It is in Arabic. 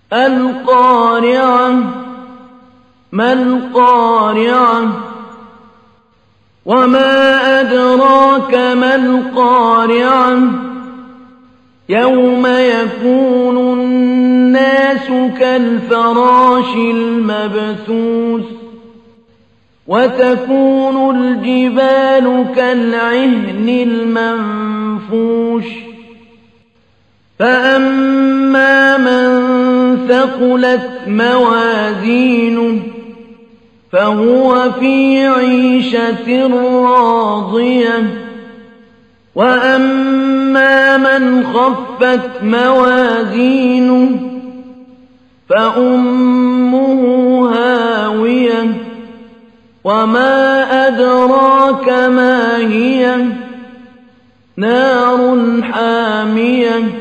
القارعة ما القارعة وما أدراك ما القارعة يوم يكون الناس كالفراش المبثوث وتكون الجبال كالعهن المنفوش فأما من ثقلت موازينه فهو في عيشة راضية وأما من خفت موازينه فأمه هاوية وما أدراك ما هي نار حامية